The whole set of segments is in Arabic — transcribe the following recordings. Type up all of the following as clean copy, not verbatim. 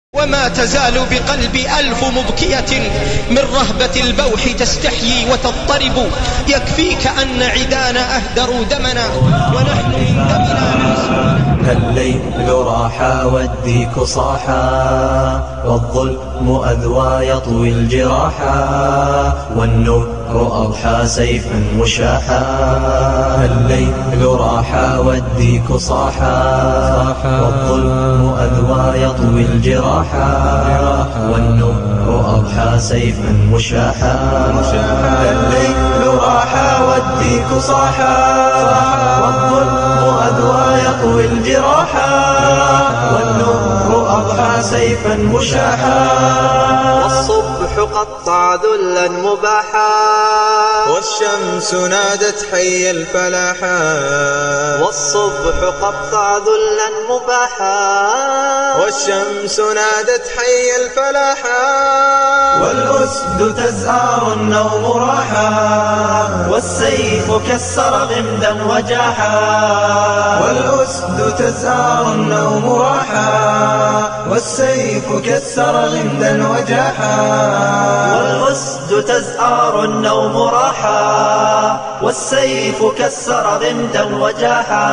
وما تزال بقلبي ألف مبكية من رهبة البوح تستحيي وتضطرب. يكفيك أن عدانا أهدروا دمنا ونحن من دمنا الليل راحا والديك صاحا والظلم أذوى يطوي الجراحا والنور أضحى سيفا مشاحا. الليل راحا والديك صاحا والظلم أذوى يطوي الجراحا والنور أضحى سيفا مشاحا. الليل راحا والديك صاحا والظلم أذوى يطوي الجراحا والنور أضحى سيفا مشاحا. والصبح قطع ذلا مباحا والشمس نادت حي الفلاحا. والصبح قطع ذلا مباحا والشمس نادت حي الفلاحا. والأسد تزهر النوم راحا والسيف كسر غمدا وجاحا. والأسد تزهر النوم راحا والسيف كسر غمدا وجاحا. والأسد تزهر النوم راحا والسيف كسر غمدا وجاحا.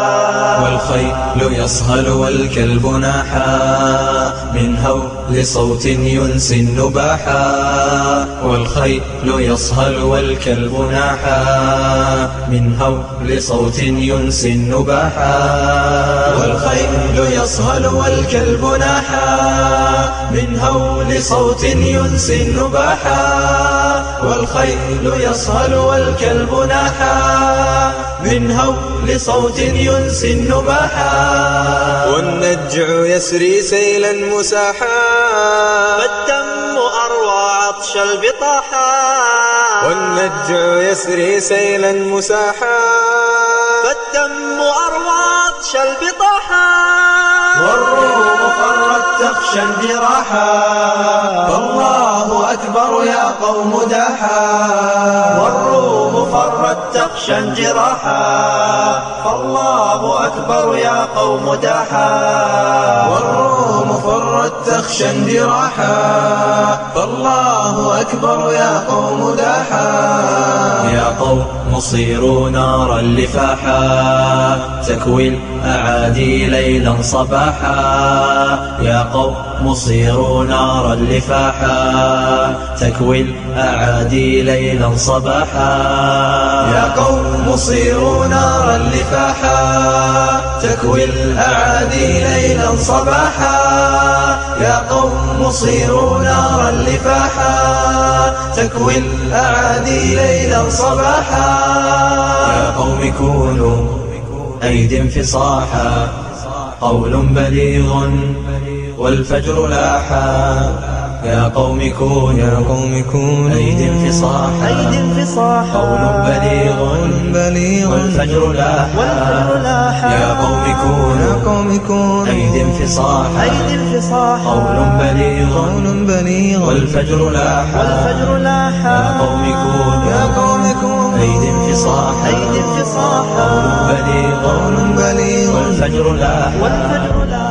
والخيل يصهل والكلب ناحا من هول صوت ينسي النباحا. والخيل يصهل والكلب ناحا من هول صوت ينسي النباحا. والخيل يصهل والكلب ناحا من هول صوت ينسي النباحا. والخيل يصهل والكلب ناحا من هول صوت ينسي النباحا. والنجع يسري سيلا مساحا فالدم أروى عطش البطاحا. والنجع يسري سيلا مساحا فالدم أروى عطش البطاحا. والروم فرت تخشى الجراحا فالله أكبر يا قوم داحا. والروم فرت تخشى الجراحا فالله أكبر يا قوم داحا. والروم فرت تخشى الجراحا فالله أكبر يا قوم داحا. يا قوم صيروا نارا لفاحا تكوي الأعادي ليلا صباحا. يا قوم صيروا نارا لفاحا تكوي الأعادي ليلا صباحا. يا قوم صيروا نارا لفاحا تكوي الأعادي ليلا صباحا. يا قوم صيروا نارا لفاحا تكوي الأعادي ليلا صباحا. يا قوم كونوا أيد فصاحا قول بليغ والفجر لاحا. يا قوم كونوا أيد فصاحا قول بليغ والفجر لاحا. يا قوم كونوا أيد فصاحا قول بليغ والفجر لاحا. يا قوم كونوا أيد فصاحا قول بليغ والفجر لاحا.